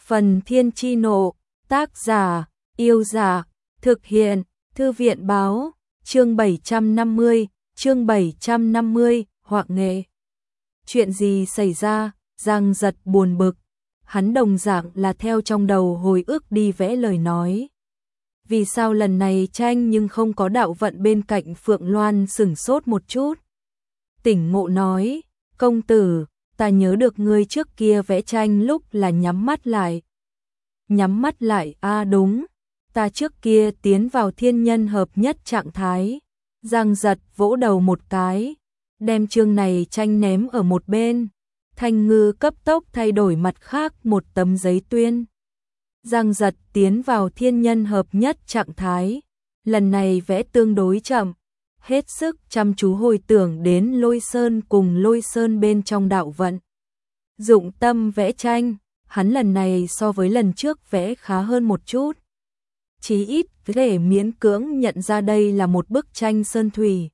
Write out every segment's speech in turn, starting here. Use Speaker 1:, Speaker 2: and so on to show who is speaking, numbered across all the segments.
Speaker 1: Phần Thiên Chi Nộ, tác giả, Yêu Dạ, thực hiện, Thư viện Báo, chương 750, Hoặc Nghệ. Chuyện gì xảy ra? Giang Giật buồn bực, hắn đồng dạng là theo trong đầu hồi ức đi vẽ lời nói. Vì sao lần này tranh nhưng không có đạo vận bên cạnh Phượng Loan sửng sốt một chút. Tỉnh ngộ nói, công tử, ta nhớ được ngươi trước kia vẽ tranh lúc là nhắm mắt lại. Nhắm mắt lại, đúng, ta trước kia tiến vào thiên nhân hợp nhất trạng thái. Giang Giật vỗ đầu một cái, đem chương này tranh ném ở một bên. Thanh Ngư cấp tốc thay đổi mặt khác một tấm giấy tuyên. Giang Giật tiến vào thiên nhân hợp nhất trạng thái, lần này vẽ tương đối chậm, hết sức chăm chú hồi tưởng đến Lôi Sơn cùng Lôi Sơn bên trong đạo vận. Dụng tâm vẽ tranh, hắn lần này so với lần trước vẽ khá hơn một chút. Chí ít có thể miễn cưỡng nhận ra đây là một bức tranh sơn thủy.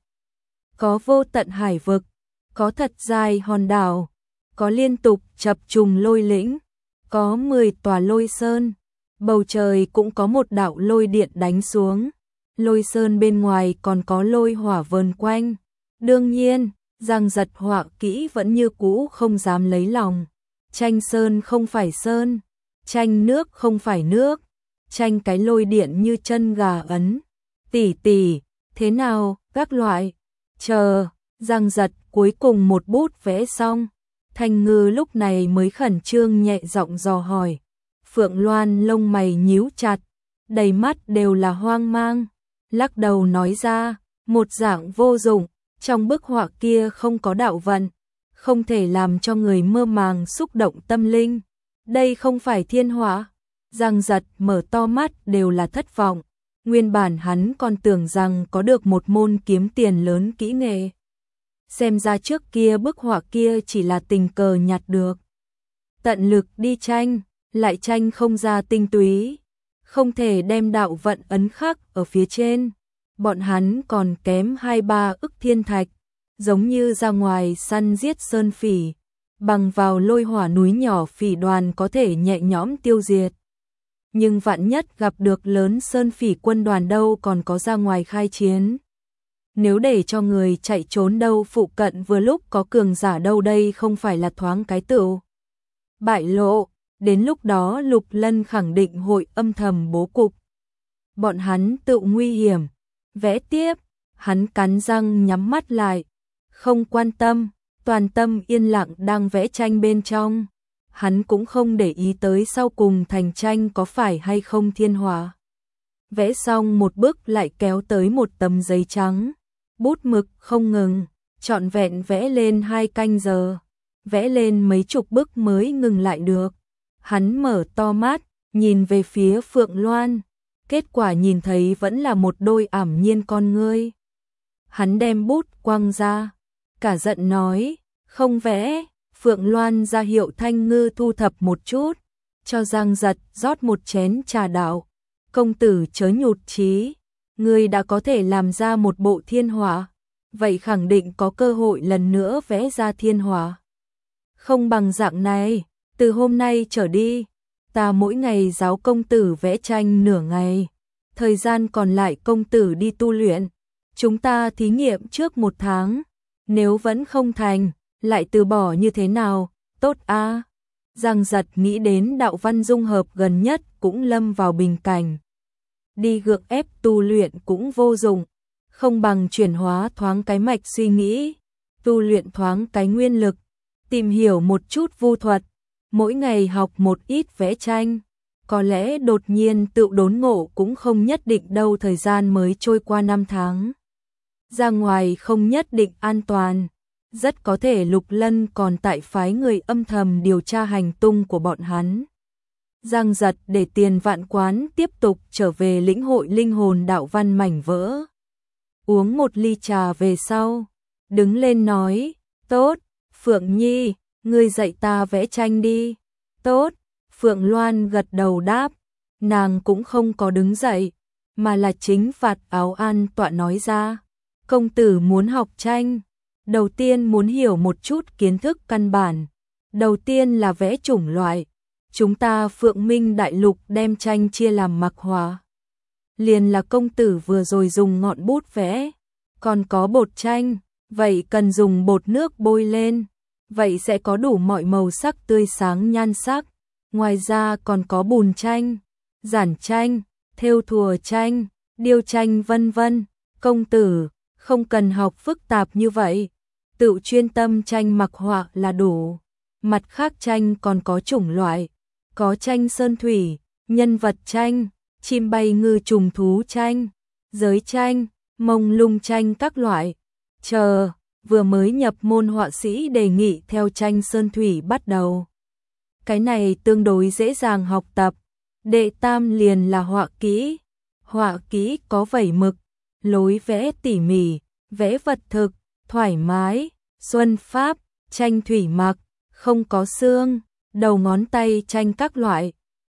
Speaker 1: Có vô tận hải vực, có thật dài hòn đảo, có liên tục chập trùng lôi lĩnh, có 10 tòa lôi sơn, bầu trời cũng có một đạo lôi điện đánh xuống. Lôi sơn bên ngoài còn có lôi hỏa vờn quanh. Đương nhiên, Giang Giật họa kỹ vẫn như cũ không dám lấy lòng. Tranh sơn không phải sơn, tranh nước không phải nước, tranh cái lôi điện như chân gà ấn. Tỷ tỷ, thế nào, các loại. Chờ, Giang Giật cuối cùng một bút vẽ xong. Thanh Ngư lúc này mới khẩn trương nhẹ giọng dò hỏi. Phượng Loan lông mày nhíu chặt, đầy mắt đều là hoang mang. Lắc đầu nói ra, một dạng vô dụng, trong bức họa kia không có đạo vận, không thể làm cho người mơ màng xúc động tâm linh. Đây không phải thiên họa. Giang Giật mở to mắt đều là thất vọng. Nguyên bản hắn còn tưởng rằng có được một môn kiếm tiền lớn kỹ nghệ. Xem ra trước kia bức họa kia chỉ là tình cờ nhặt được. Tận lực đi tranh, lại tranh không ra tinh túy, không thể đem đạo vận ấn khắc ở phía trên. Bọn hắn còn kém 2-3 ức thiên thạch, giống như ra ngoài săn giết sơn phỉ, bằng vào lôi hỏa núi nhỏ phỉ đoàn có thể nhẹ nhõm tiêu diệt. Nhưng vạn nhất gặp được lớn sơn phỉ quân đoàn đâu còn có ra ngoài khai chiến. Nếu để cho người chạy trốn đâu phụ cận vừa lúc có cường giả đâu đây không phải là thoáng cái tựu bại lộ. Đến lúc đó Lục Lân khẳng định hội âm thầm bố cục. Bọn hắn tự nguy hiểm. Vẽ tiếp, hắn cắn răng nhắm mắt lại. Không quan tâm, toàn tâm yên lặng đang vẽ tranh bên trong. Hắn cũng không để ý tới sau cùng thành tranh có phải hay không thiên hỏa. Vẽ xong một bức lại kéo tới một tấm giấy trắng. Bút mực không ngừng, trọn vẹn vẽ lên 2 canh giờ. Vẽ lên mấy chục bức mới ngừng lại được. Hắn mở to mắt, nhìn về phía Phượng Loan. Kết quả nhìn thấy vẫn là một đôi ảm nhiên con ngươi. Hắn đem bút quăng ra, cả giận nói, không vẽ. Phượng Loan ra hiệu Thanh Ngư thu thập một chút, cho Giang Giật rót một chén trà đạo. Công tử chớ nhụt chí, ngươi đã có thể làm ra một bộ thiên hỏa, vậy khẳng định có cơ hội lần nữa vẽ ra thiên hỏa. Không bằng dạng này, từ hôm nay trở đi, ta mỗi ngày giáo công tử vẽ tranh nửa ngày, thời gian còn lại công tử đi tu luyện. Chúng ta thí nghiệm trước 1 tháng, nếu vẫn không thành, lại từ bỏ như thế nào, tốt a. Giang Giật nghĩ đến đạo văn dung hợp gần nhất cũng lâm vào bình cảnh. Đi gượng ép tu luyện cũng vô dụng, không bằng chuyển hóa thoáng cái mạch suy nghĩ, tu luyện thoáng cái nguyên lực, tìm hiểu một chút vu thuật, mỗi ngày học một ít vẽ tranh, có lẽ đột nhiên tự đốn ngộ cũng không nhất định đâu. Thời gian mới trôi qua 5 tháng. Ra ngoài không nhất định an toàn, rất có thể Lục Lân còn tại phái người âm thầm điều tra hành tung của bọn hắn. Giang Giật để tiền Vạn Quán tiếp tục trở về lĩnh hội linh hồn đạo văn mảnh vỡ. Uống một ly trà về sau, đứng lên nói, tốt, Phượng Nhi, ngươi dạy ta vẽ tranh đi. Tốt, Phượng Loan gật đầu đáp, nàng cũng không có đứng dậy, mà là chính phạt áo an tọa nói ra. Công tử muốn học tranh, đầu tiên muốn hiểu một chút kiến thức căn bản. Đầu tiên là vẽ chủng loại. chúng ta Phượng Minh Đại Lục đem tranh chia làm mặc họa. Liền là công tử vừa rồi dùng ngọn bút vẽ, còn có bột tranh, vậy cần dùng bột nước bôi lên, vậy sẽ có đủ mọi màu sắc tươi sáng nhan sắc. Ngoài ra còn có bùn tranh, giản tranh, thêu thùa tranh, điêu tranh vân vân. Công tử, không cần học phức tạp như vậy, tự chuyên tâm tranh mặc họa là đủ. Mặt khác tranh còn có chủng loại, có tranh sơn thủy, nhân vật tranh, chim bay ngư trùng thú tranh, giới tranh, mông lung tranh các loại. Vừa mới nhập môn họa sĩ đề nghị theo tranh sơn thủy bắt đầu. Cái này tương đối dễ dàng học tập. Đệ tam liền là họa kỹ. Họa kỹ có vẩy mực, lối vẽ tỉ mỉ, vẽ vật thực, thoải mái, xuân pháp, tranh thủy mặc, không có xương, đầu ngón tay tranh các loại.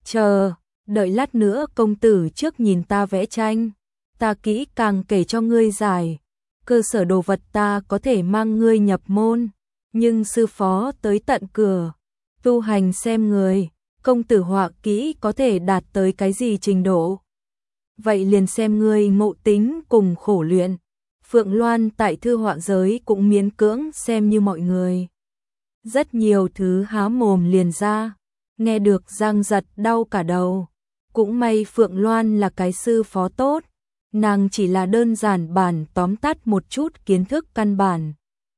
Speaker 1: Đợi lát nữa công tử trước nhìn ta vẽ tranh, ta kỹ càng kể cho ngươi giải. Cơ sở đồ vật ta có thể mang ngươi nhập môn, nhưng sư phó tới tận cửa, tu hành xem người, công tử họa kỹ có thể đạt tới cái gì trình độ. Vậy liền xem ngươi ngộ tính cùng khổ luyện. Phượng Loan tại thư họa giới cũng miễn cưỡng xem như mọi người. Rất nhiều thứ há mồm liền ra, nghe được Giang Giật đau cả đầu. Cũng may Phượng Loan là cái sư phó tốt, nàng chỉ là đơn giản bản tóm tắt một chút kiến thức căn bản.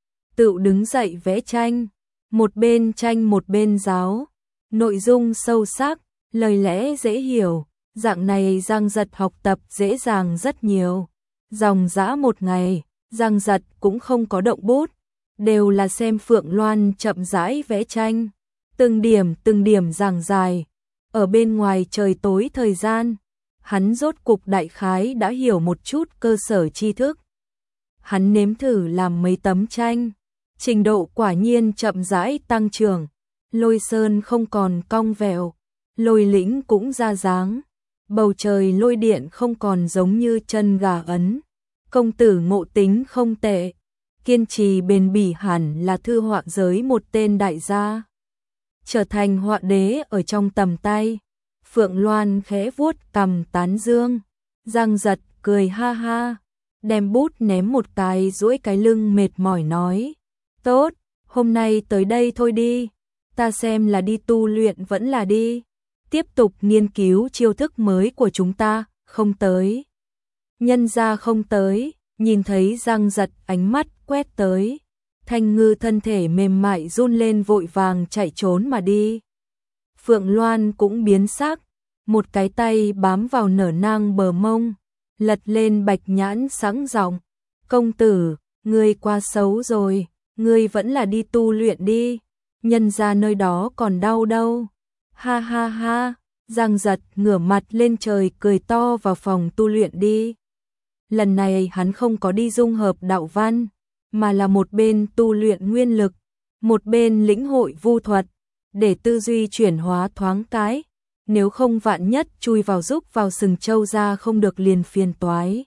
Speaker 1: Tự đứng dậy vẽ tranh, một bên tranh một bên giáo, nội dung sâu sắc, lời lẽ dễ hiểu, dạng này Giang Giật học tập dễ dàng rất nhiều. Dòng dã một ngày, Giang Giật cũng không có động bút, đều là xem Phượng Loan chậm rãi vẽ tranh, từng điểm giảng dài. Ở bên ngoài trời tối thời gian, hắn rốt cục đại khái đã hiểu một chút cơ sở tri thức. Hắn nếm thử làm mấy tấm tranh, trình độ quả nhiên chậm rãi tăng trưởng, Lôi sơn không còn cong vẹo, Lôi lĩnh cũng ra dáng, bầu trời lôi điện không còn giống như chân gà ấn. Công tử ngộ tính không tệ, kiên trì bền bỉ hẳn là thư họa giới một tên đại gia, trở thành họa đế ở trong tầm tay. Phượng Loan khẽ vuốt cằm tán dương, Giang Giật cười ha ha, đem bút ném một cái duỗi cái lưng mệt mỏi nói, tốt, hôm nay tới đây thôi đi, ta xem là đi tu luyện vẫn là đi tiếp tục nghiên cứu chiêu thức mới của chúng ta. Không tới. Nhân ra không tới, nhìn thấy Giang Giật ánh mắt quét tới, Thanh Ngư thân thể mềm mại run lên vội vàng chạy trốn mà đi. Phượng Loan cũng biến sắc, một cái tay bám vào nở nang bờ mông, lật lên bạch nhãn sáng giọng, công tử, ngươi quá xấu rồi, ngươi vẫn là đi tu luyện đi, nhân ra nơi đó còn đau đâu. Ha ha ha, Giang Giật ngửa mặt lên trời cười to vào phòng tu luyện đi. Lần này hắn không có đi dung hợp đạo văn, mà là một bên tu luyện nguyên lực, một bên lĩnh hội vu thuật, để tư duy chuyển hóa thoáng cái, nếu không vạn nhất chui vào rúc vào sừng trâu ra không được liền phiền toái.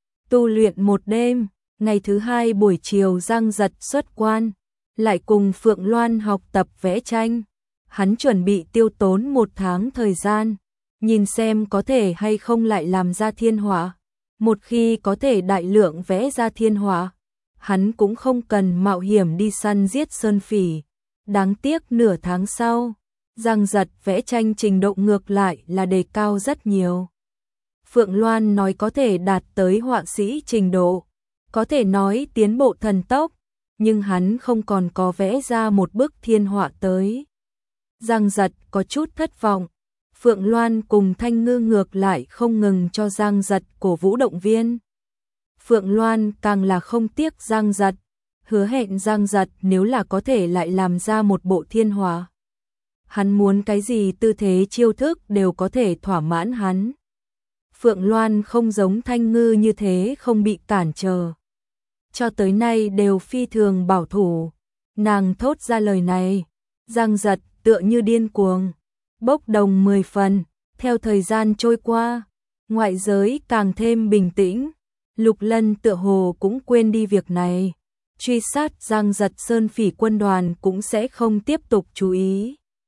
Speaker 1: Tu luyện một đêm, ngày thứ hai buổi chiều Giang Giật xuất quan, lại cùng Phượng Loan học tập vẽ tranh. Hắn chuẩn bị tiêu tốn 1 tháng thời gian, nhìn xem có thể hay không lại làm ra thiên họa. Một khi có thể đại lượng vẽ ra thiên họa, hắn cũng không cần mạo hiểm đi săn giết sơn phỉ. Đáng tiếc nửa tháng sau, Giang Giật vẽ tranh trình độ ngược lại là đề cao rất nhiều. Phượng Loan nói có thể đạt tới họa sĩ trình độ, có thể nói tiến bộ thần tốc, nhưng hắn không còn có vẽ ra một bức thiên họa tới. Giang Giật có chút thất vọng, Phượng Loan cùng Thanh Ngư ngược lại không ngừng cho Giang Giật cổ vũ động viên. Phượng Loan càng là không tiếc Giang Giật, hứa hẹn Giang Giật nếu là có thể lại làm ra một bộ thiên họa, hắn muốn cái gì tư thế chiêu thức đều có thể thỏa mãn hắn. Phượng Loan không giống Thanh Ngư như thế không bị cản trở, cho tới nay đều phi thường bảo thủ. Nàng thốt ra lời này, Giang Giật tựa như điên cuồng, bốc đồng 10 phần. Theo thời gian trôi qua, ngoại giới càng thêm bình tĩnh, Lục Lân tựa hồ cũng quên đi việc này, truy sát Giang Giật sơn phỉ quân đoàn cũng sẽ không tiếp tục chú ý.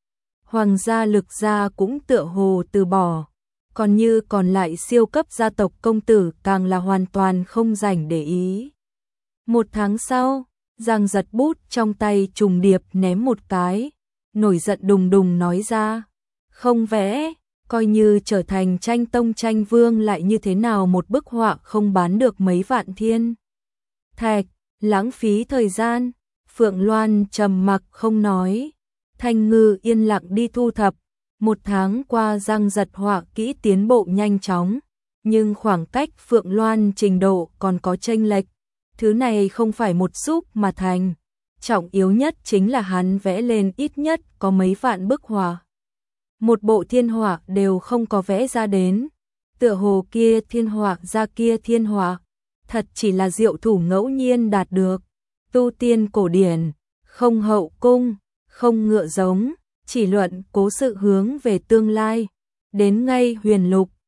Speaker 1: Hoàng gia Lực gia cũng tựa hồ từ bỏ, còn lại siêu cấp gia tộc công tử càng là hoàn toàn không rảnh để ý. Một tháng sau, Giang giật bút trong tay trùng điệp ném một cái, nổi giận đùng đùng nói ra, không vẽ, coi như trở thành tranh tông tranh vương lại như thế nào, một bức họa không bán được mấy vạn thiên thạch, lãng phí thời gian. Phượng Loan trầm mặc không nói, Thanh Ngư yên lặng đi thu thập. Một tháng qua Giang giật họa kỹ tiến bộ nhanh chóng, nhưng khoảng cách Phượng Loan trình độ còn có chênh lệch. Thứ này không phải một xúc mà thành. Trọng yếu nhất chính là hắn vẽ lên ít nhất có mấy vạn bức họa. Một bộ thiên họa đều không có vẽ ra đến. Tựa hồ kia thiên họa ra kia thiên họa, thật chỉ là diệu thủ ngẫu nhiên đạt được. Tu tiên cổ điển, không hậu cung, không ngựa giống, chỉ luận cố sự hướng về tương lai. Đến ngay huyền lục,